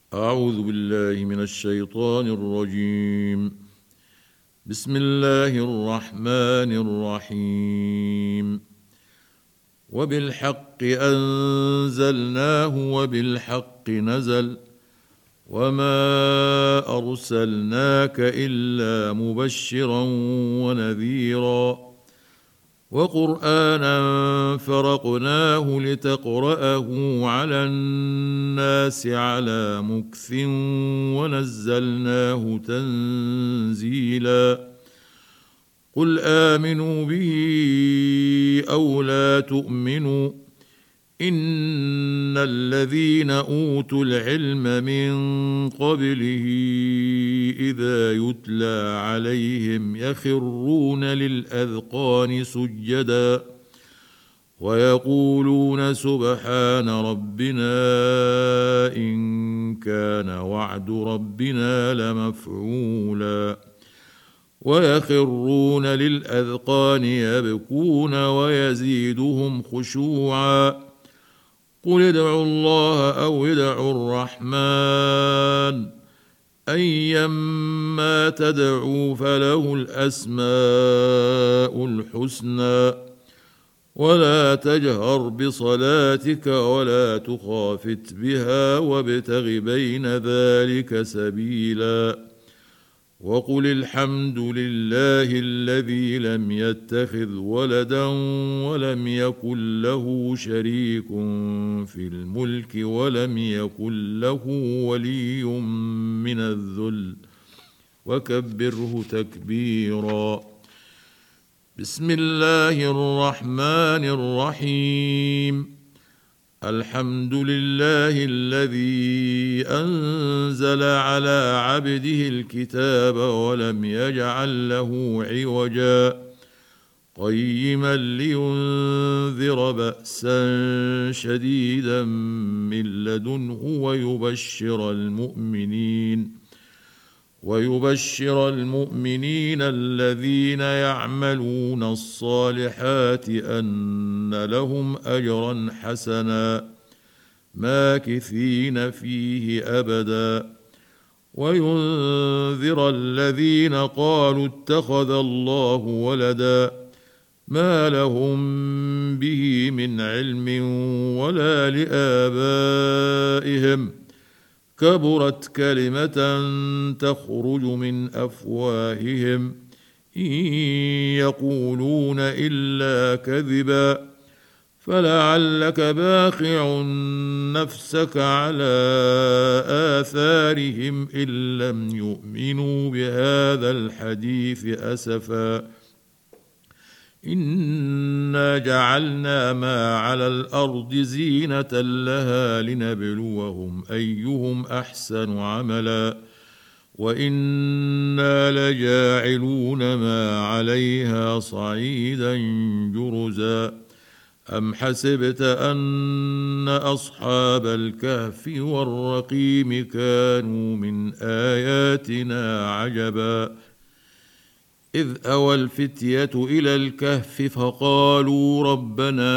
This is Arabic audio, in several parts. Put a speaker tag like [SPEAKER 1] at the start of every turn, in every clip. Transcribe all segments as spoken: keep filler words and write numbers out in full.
[SPEAKER 1] أعوذ بالله من الشيطان الرجيم. بسم الله الرحمن الرحيم. وبالحق أنزلناه وبالحق نزل وما أرسلناك إلا مبشرا ونذيرا وقرآنا فرقناه لتقرأه على الناس على مكث ونزلناه تنزيلا. قل آمنوا به أو لا تؤمنوا إن الذين أوتوا العلم من قبله إذا يتلى عليهم يخرون للأذقان سجدا ويقولون سبحان ربنا إن كان وعد ربنا لمفعولا ويخرون للأذقان يبكون ويزيدهم خشوعا. قل ادعوا الله أو ادعوا الرحمن أيما تدعوا فله الأسماء الحسنى ولا تجهر بصلاتك ولا تخافت بها وابتغ بين ذلك سبيلا. وقل الحمد لله الذي لم يتخذ ولدا ولم يكن له شريك في الملك ولم يكن له ولي من الذل وكبره تكبيرا. بسم الله الرحمن الرحيم. الحمد لله الذي أنزل على عبده الكتاب ولم يجعل له عوجا قيما لينذر بأسا شديدا من لدنه ويبشر المؤمنين ويبشر المؤمنين الذين يعملون الصالحات أن لهم أجرا حسنا ماكثين فيه أبدا وينذر الذين قالوا اتخذ الله ولدا ما لهم به من علم ولا لآبائهم كبرت كلمة تخرج من أفواههم إن يقولون إلا كذبا فلعلك باخع نفسك على آثارهم إن لم يؤمنوا بهذا الحديث أسفا. إنا جعلنا ما على الأرض زينة لها لنبلوهم أيهم أحسن عملا وإنا لجاعلون ما عليها صعيدا جرزا. أم حسبت أن أصحاب الكهف والرقيم كانوا من آياتنا عجبا إذ أوى الفتية إلى الكهف فقالوا ربنا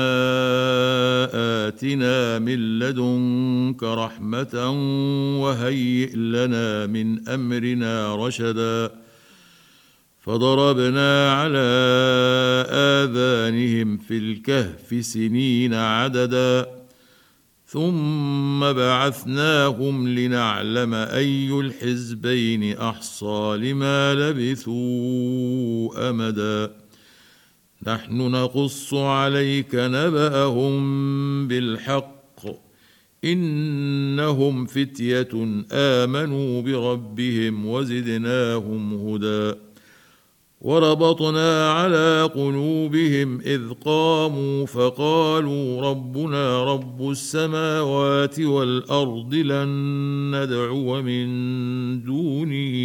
[SPEAKER 1] آتنا من لدنك رحمة وهيئ لنا من أمرنا رشدا فضربنا على آذانهم في الكهف سنين عددا ثم بعثناهم لنعلم أي الحزبين أحصى لما لبثوا أمدا. نحن نقص عليك نبأهم بالحق إنهم فتية آمنوا بربهم وزدناهم هدى وربطنا على قلوبهم إذ قاموا فقالوا ربنا رب السماوات والأرض لن ندعو من دونه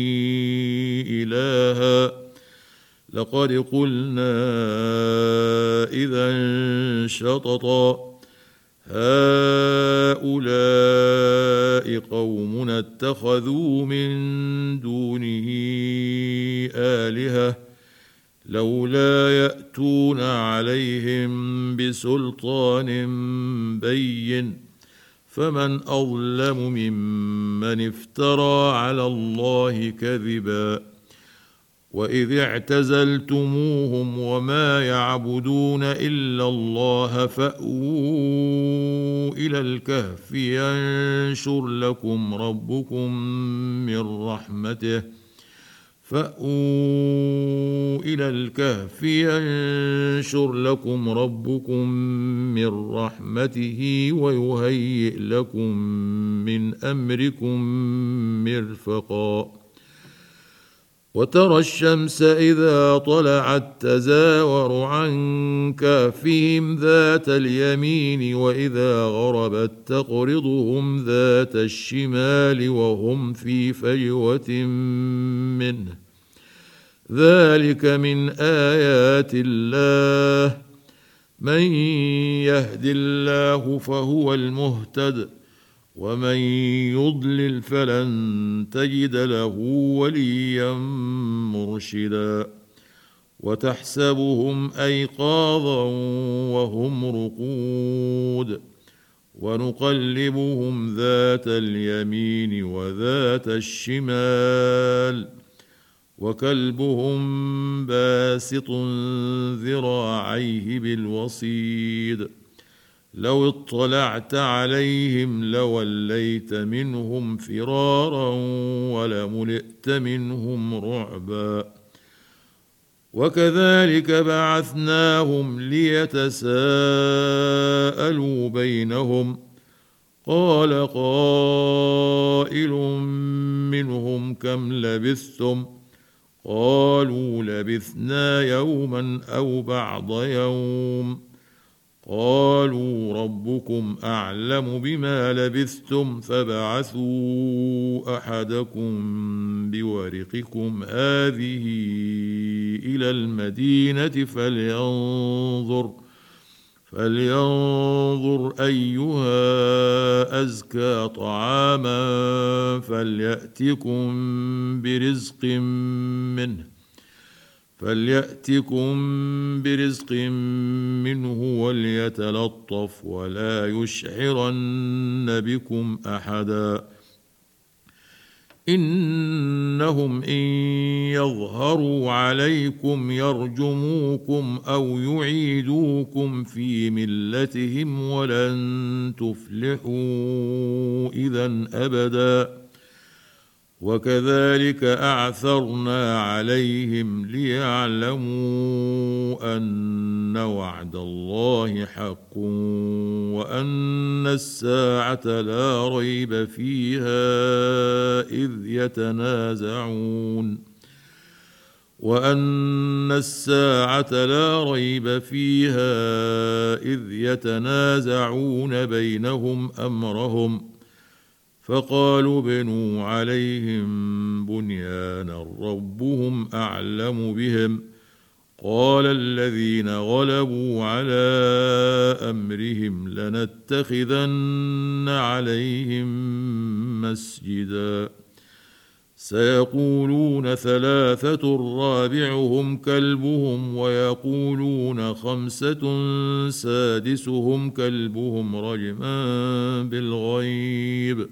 [SPEAKER 1] إلها لقد قلنا إذا شططا هؤلاء قومنا اتخذوا من دونه آلهة لولا يأتون عليهم بسلطان بين فمن أظلم ممن افترى على الله كذبا وإذ اعتزلتموهم وما يعبدون إلا الله فأووا إلى الكهف ينشر لكم ربكم من رحمته فأووا إلى الكهف ينشر لكم ربكم من رحمته ويهيئ لكم من أمركم مرفقا وترى الشمس إذا طلعت تزاور عن كهفهم ذات اليمين وإذا غربت تقرضهم ذات الشمال وهم في فجوة منه ذلك من آيات الله من يهد الله فهو المهتد ومن يضلل فلن تجد له وليا مرشدا وتحسبهم أيقاظا وهم رقود ونقلبهم ذات اليمين وذات الشمال وكلبهم باسط ذراعيه بالوصيد لو اطلعت عليهم لوليت منهم فرارا ولملئت منهم رعبا وكذلك بعثناهم ليتساءلوا بينهم قال قائل منهم كم لبثتم قالوا لبثنا يوما أو بعض يوم قالوا ربكم أعلم بما لبثتم فابعثوا أحدكم بورقكم هذه إلى المدينة فلينظر فلينظر أيها أزكى طعاما فليأتكم برزق منه فليأتكم برزق منه وليتلطف ولا يشعرن بكم أحدا إنهم إن يظهروا عليكم يرجموكم أو يعيدوكم في ملتهم ولن تفلحوا إذا أبدا وكذلك أعثرنا عليهم ليعلموا أن وعد الله حق وأن الساعة لا ريب فيها إذ يتنازعون وأن الساعة لا ريب فيها إذ يتنازعون بينهم أمرهم فقالوا بنوا عليهم بنيانا ربهم أعلم بهم قال الذين غلبوا على أمرهم لنتخذن عليهم مسجدا سيقولون ثلاثة رابعهم كلبهم ويقولون خمسة سادسهم كلبهم رجما بالغيب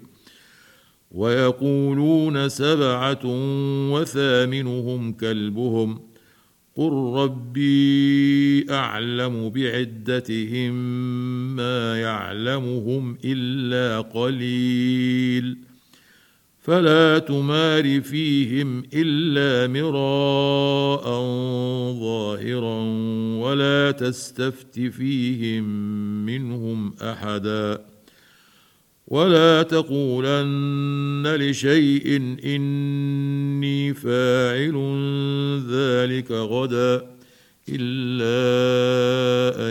[SPEAKER 1] ويقولون سبعة وثامنهم كلبهم قل ربي أعلم بعدتهم ما يعلمهم إلا قليل فلا تمار فيهم إلا مراء ظاهرا ولا تستفت فيهم منهم أحدا ولا تقولن لشيء إني فاعل ذلك غدا إلا أن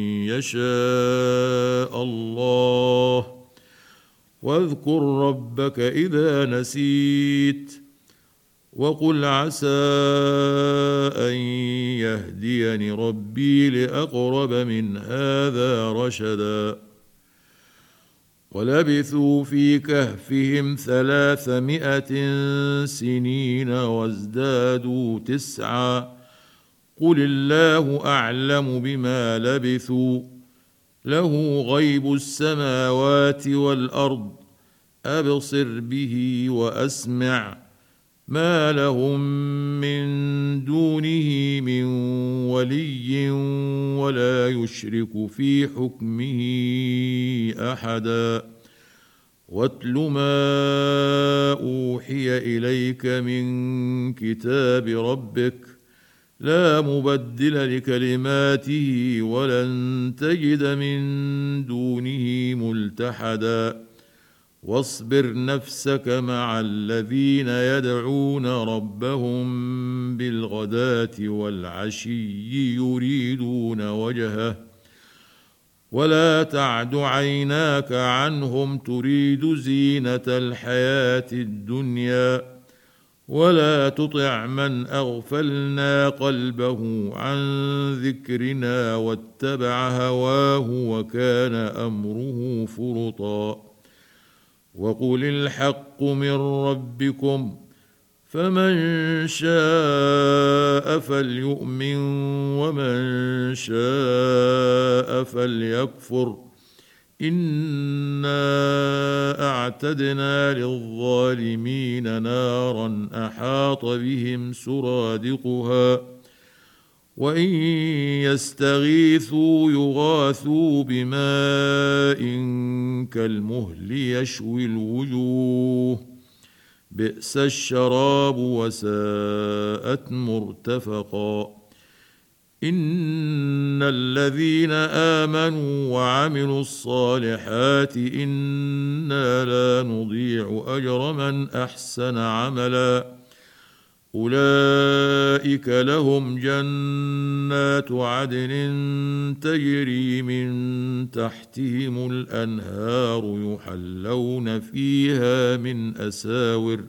[SPEAKER 1] يشاء الله واذكر ربك إذا نسيت وقل عسى أن يهديني ربي لأقرب من هذا رشدا ولبثوا في كهفهم ثلاثمائة سنين وازدادوا تسعا قل الله أعلم بما لبثوا له غيب السماوات والارض ابصر به واسمع ما لهم من دونه من ولي ولا يشرك في حكمه احدا واتل ما اوحي اليك من كتاب ربك لا مبدل لكلماته ولن تجد من دونه ملتحدا واصبر نفسك مع الذين يدعون ربهم بالغداة والعشي يريدون وجهه ولا تعد عيناك عنهم تريد زينة الحياة الدنيا ولا تطع من أغفلنا قلبه عن ذكرنا واتبع هواه وكان أمره فرطا وقل الحق من ربكم فمن شاء فليؤمن ومن شاء فليكفر إنا أعتدنا للظالمين نارا أحاط بهم سرادقها وإن يستغيثوا يغاثوا بماء كالمهل يشوي الوجوه بئس الشراب وساءت مرتفقا إن الذين آمنوا وعملوا الصالحات إنا لا نضيع أجر من أحسن عملا أولئك لهم جنات عدن تجري من تحتهم الأنهار يحلون فيها من أساور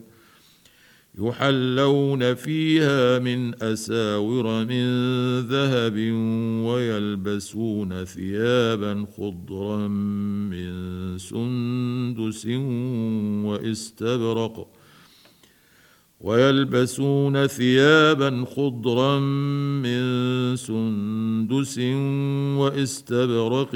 [SPEAKER 1] يحلون فيها من أساور من ذهب ويلبسون ثيابا خضرا من سندس واستبرق ويلبسون ثيابا خضرا من سندس واستبرق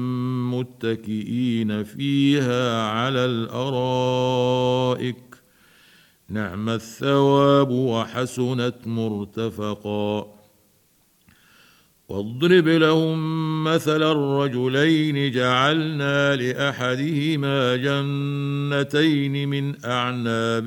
[SPEAKER 1] متكئين فيها على الأرائك نعم الثواب وحسنت مرتفقا واضرب لهم مثل الرجلين جعلنا لأحدهما جنتين من أعناب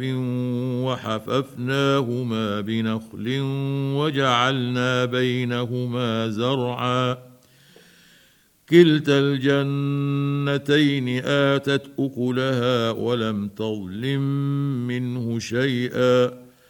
[SPEAKER 1] وحففناهما بنخل وجعلنا بينهما زرعا كلتا الجنتين آتت أكلها ولم تظلم منه شيئا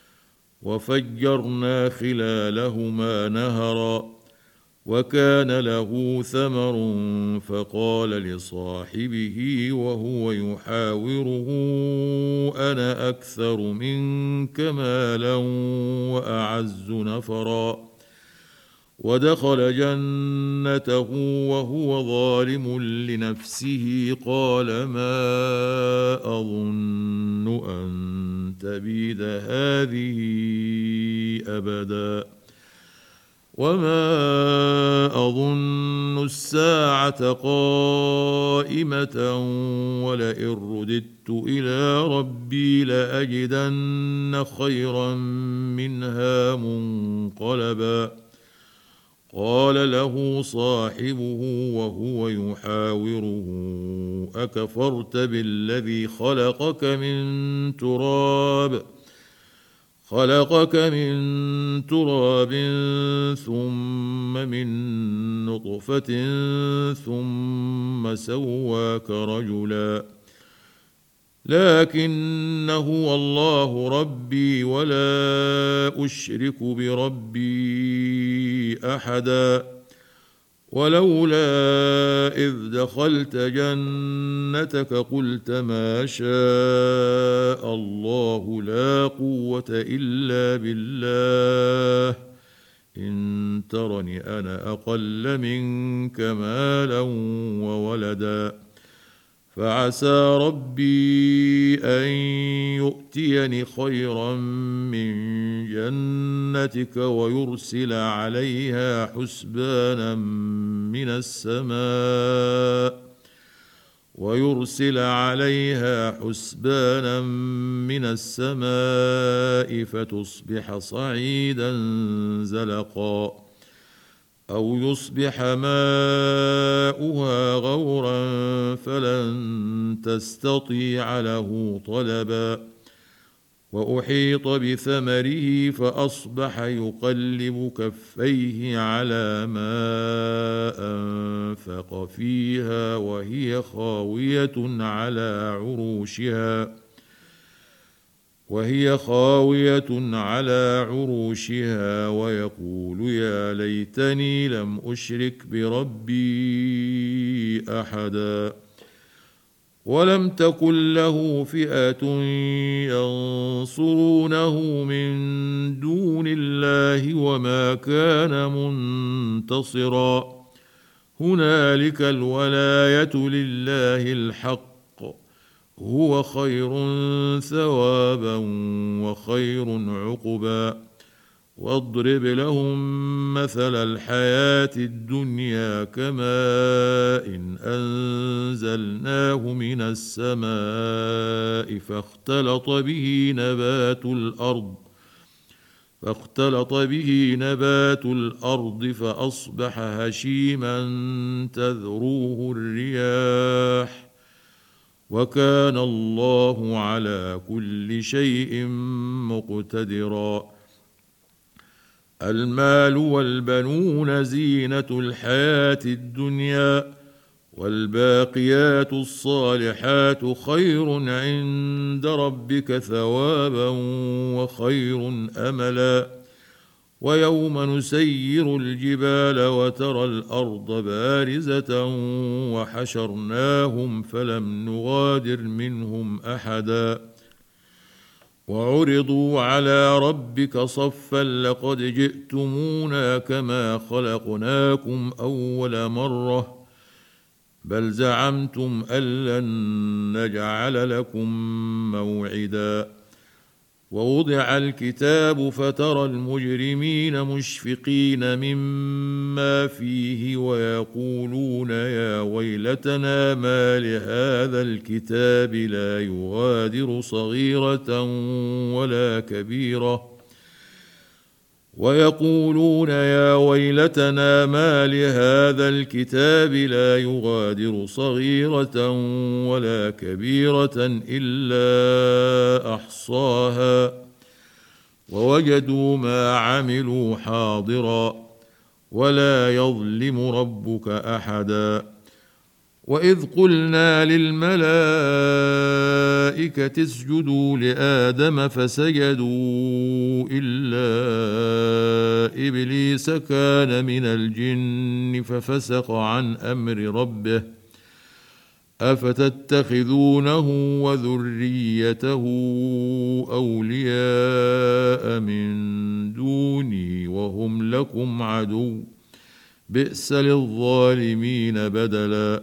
[SPEAKER 1] وفجرنا خلالهما نهرا وكان له ثمر فقال لصاحبه وهو يحاوره أنا أكثر منك مالا وأعز نفرا ودخل جنته وهو ظالم لنفسه قال ما أظن أن تبيد هذه أبدا وما أظن الساعة قائمة ولئن رددت إلى ربي لأجدن خيرا منها منقلبا قال له صاحبه وهو يحاوره أكفرت بالذي خلقك من تراب خلقك من تراب ثم من نطفة ثم سواك رجلا لكن هو الله ربي ولا أشرك بربي أحدا ولولا إذ دخلت جنتك قلت ما شاء الله لا قوة إلا بالله إن ترني أنا أقل منك مالا وولدا فعسى ربي أن يؤتيني خيرا من جنتك ويرسل عليها حسبانا من السماء ويرسل عليها حسبانا من السماء فتصبح صعيدا زلقا أو يصبح ماؤها غورا فلن تستطيع له طلبا وأحيط بثمره فأصبح يقلب كفيه على ما أنفق فيها وهي خاوية على عروشها وهي خاوية على عروشها ويقول يا ليتني لم أشرك بربي أحدا ولم تكن له فئة ينصرونه من دون الله وما كان منتصرا هنالك الولاية لله الحق هو خير ثوابا وخير عقبا واضرب لهم مثل الحياة الدنيا كماء إن أنزلناه من السماء فاختلط به نبات الأرض فاختلط به نبات الأرض فأصبح هشيما تذروه الرياح وكان الله على كل شيء مقتدرا المال والبنون زينة الحياة الدنيا والباقيات الصالحات خير عند ربك ثوابا وخير أملا ويوم نسير الجبال وترى الأرض بارزة وحشرناهم فلم نغادر منهم أحدا وعرضوا على ربك صفا لقد جئتمونا كما خلقناكم أول مرة بل زعمتم أن لن نجعل لكم موعدا ووضع الكتاب فترى المجرمين مشفقين مما فيه ويقولون يا ويلتنا ما لهذا الكتاب لا يغادر صغيرة ولا كبيرة ويقولون يا ويلتنا ما لهذا الكتاب لا يغادر صغيرة ولا كبيرة إلا أحصاها ووجدوا ما عملوا حاضرا ولا يظلم ربك أحدا وإذ قلنا للملائكة اسجدوا لآدم فسجدوا إلا إبليس كان من الجن ففسق عن أمر ربه أفتتخذونه وذريته أولياء من دوني وهم لكم عدو بئس للظالمين بدلا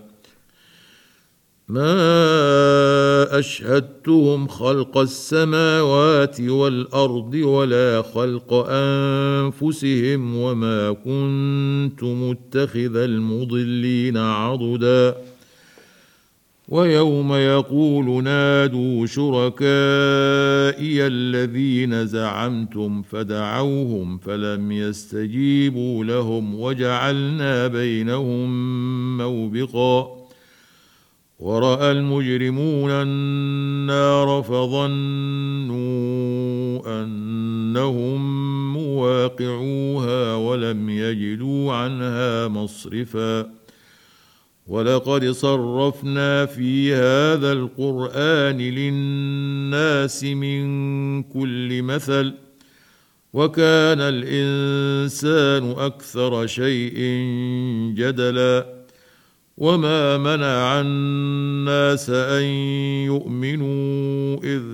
[SPEAKER 1] ما أشهدتهم خلق السماوات والأرض ولا خلق أنفسهم وما كنت متخذ المضلين عضدا ويوم يقول نادوا شركائي الذين زعمتم فدعوهم فلم يستجيبوا لهم وجعلنا بينهم موبقا ورأى المجرمون النار فظنوا أنهم مواقعوها ولم يجدوا عنها مصرفا ولقد صرفنا في هذا القرآن للناس من كل مثل وكان الإنسان أكثر شيء جدلا وما منع الناس أن يؤمنوا إذ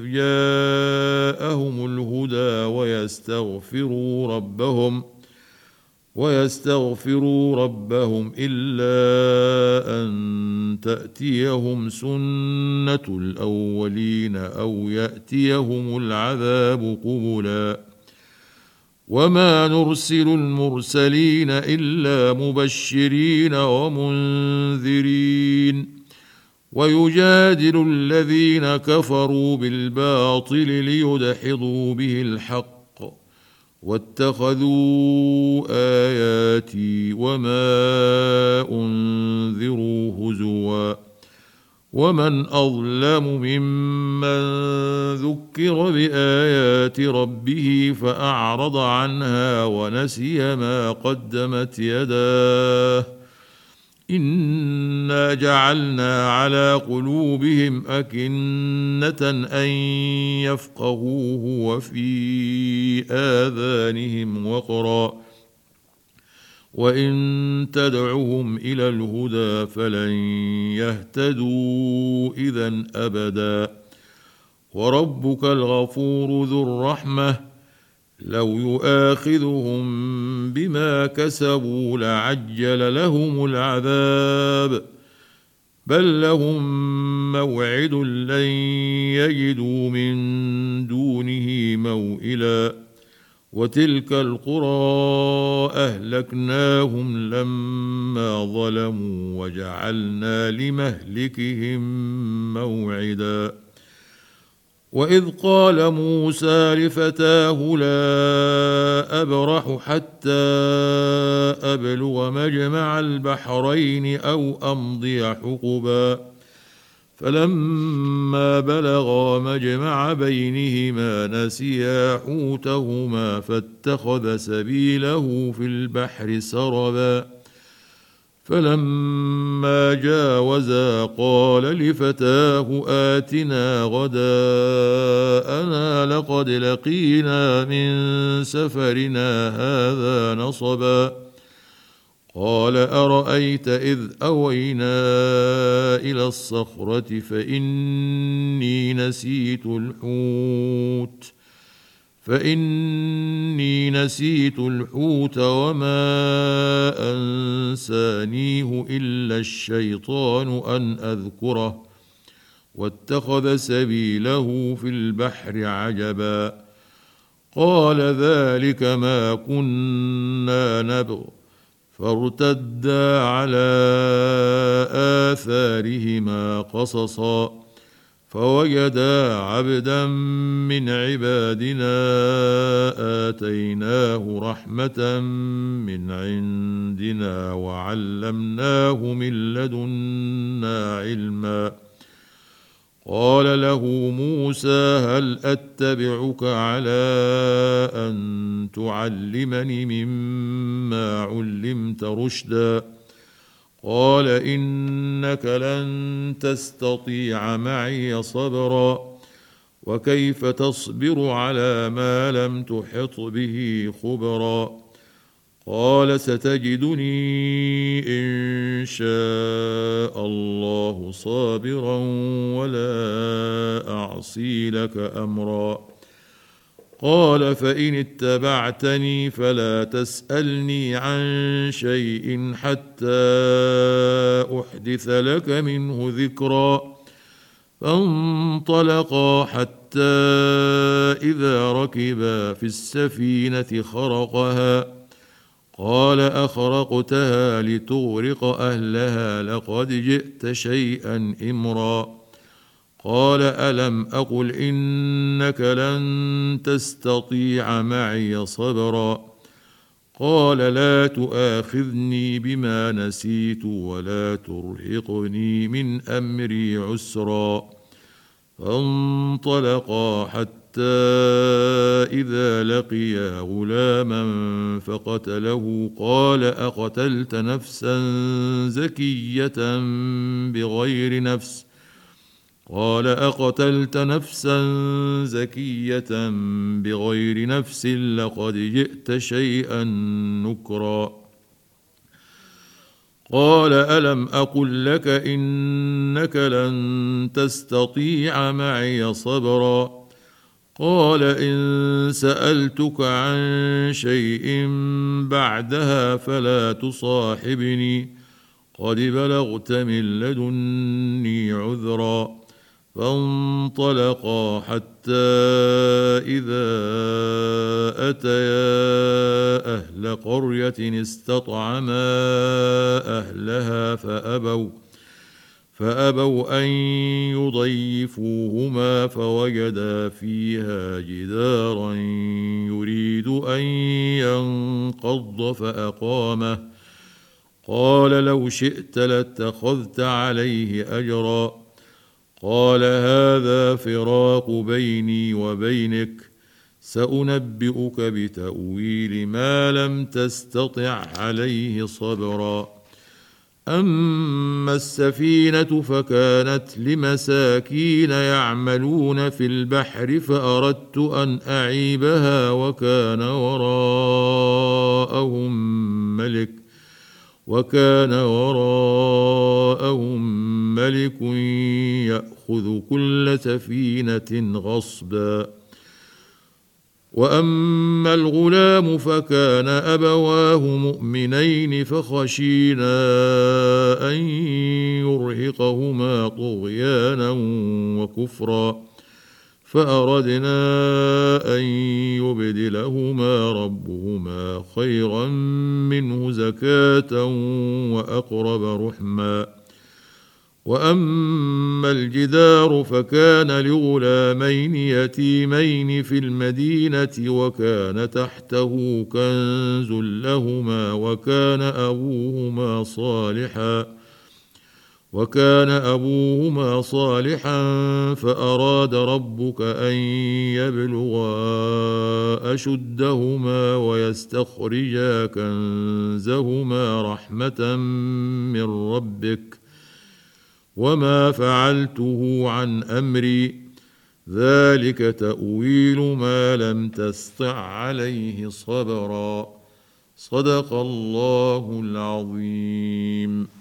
[SPEAKER 1] جاءهم الهدى ويستغفروا ربهم ويستغفروا ربهم إلا أن تأتيهم سنة الأولين أو يأتيهم العذاب قبلا وما نرسل المرسلين إلا مبشرين ومنذرين ويجادل الذين كفروا بالباطل ليدحضوا به الحق واتخذوا آياتي وما أنذروا هزوا ومن أظلم ممن ذكر بآيات ربه فأعرض عنها ونسي ما قدمت يداه إنا جعلنا على قلوبهم أكنة أن يفقهوه وفي آذانهم وقرا وإن تدعهم إلى الهدى فلن يهتدوا إذا أبدا وربك الغفور ذو الرحمة لو يؤاخذهم بما كسبوا لعجل لهم العذاب بل لهم موعد لن يجدوا من دونه موئلا وتلك القرى أهلكناهم لما ظلموا وجعلنا لمهلكهم موعدا وإذ قال موسى لفتاه لا أبرح حتى أبلغ مجمع البحرين أو أمضي حقبا فلما بلغا مجمع بينهما نسيا حوتهما فاتخذ سبيله في البحر سربا فلما جاوزا قال لفتاه آتنا غداءنا لقد لقينا من سفرنا هذا نصبا قال أرأيت إذ أوينا إلى الصخرة فإني نسيت الحوت فإني نسيت الحوت وما أنسانيه إلا الشيطان أن أذكره واتخذ سبيله في البحر عجبا قال ذلك ما كنا نبغ فارتدا على آثارهما قصصا فوجدا عبدا من عبادنا آتيناه رحمة من عندنا وعلمناه من لدنا علما قال له موسى هل أتبعك على أن تعلمني مما علمت رشدا قال إنك لن تستطيع معي صبرا وكيف تصبر على ما لم تحط به خبرا قال ستجدني إن شاء الله صابرا ولا أعصي لك أمرا قال فإن اتبعتني فلا تسألني عن شيء حتى أحدث لك منه ذكرا فانطلقا حتى إذا ركبا في السفينة خرقها قال أخرقتها لتغرق أهلها لقد جئت شيئا إمرا قال ألم أقل إنك لن تستطيع معي صبرا قال لا تؤاخذني بما نسيت ولا ترهقني من أمري عسرا فانطلقا حتى إذا لقيا غلاما فقتله قال أقتلت نفسا زكية بغير نفس قال أقتلت نفسا زكية بغير نفس لقد جئت شيئا نكرا قال ألم أقل لك إنك لن تستطيع معي صبرا قال إن سألتك عن شيء بعدها فلا تصاحبني قد بلغت من لدني عذرا. فانطلقا حتى إذا أتيا أهل قرية استطعما أهلها فأبوا فأبوا أن يضيفوهما فوجدا فيها جدارا يريد أن ينقض فأقامه. قال لو شئت لاتخذت عليه أجرا. قال هذا فراق بيني وبينك سأنبئك بتأويل ما لم تستطع عليه صبرا. أما السفينة فكانت لمساكين يعملون في البحر فأردت أن أعيبها وكان وراءهم ملك وكان وراءهم ملك يأخذ كل سفينة غصبا. وأما الغلام فكان أبواه مؤمنين فخشينا أن يرهقهما طغيانا وكفرا فأردنا أن يبدلهما ربهما خيرا منه زكاة وأقرب رحما. وأما الجدار فكان لغلامين يتيمين في المدينة وكان تحته كنز لهما وكان أبوهما صالحا وكان أبوهما صالحا فأراد ربك أن يبلغا أشدهما ويستخرجا كنزهما رحمة من ربك وما فعلته عن أمري ذلك تأويل ما لم تسطع عليه صبرا. صدق الله العظيم.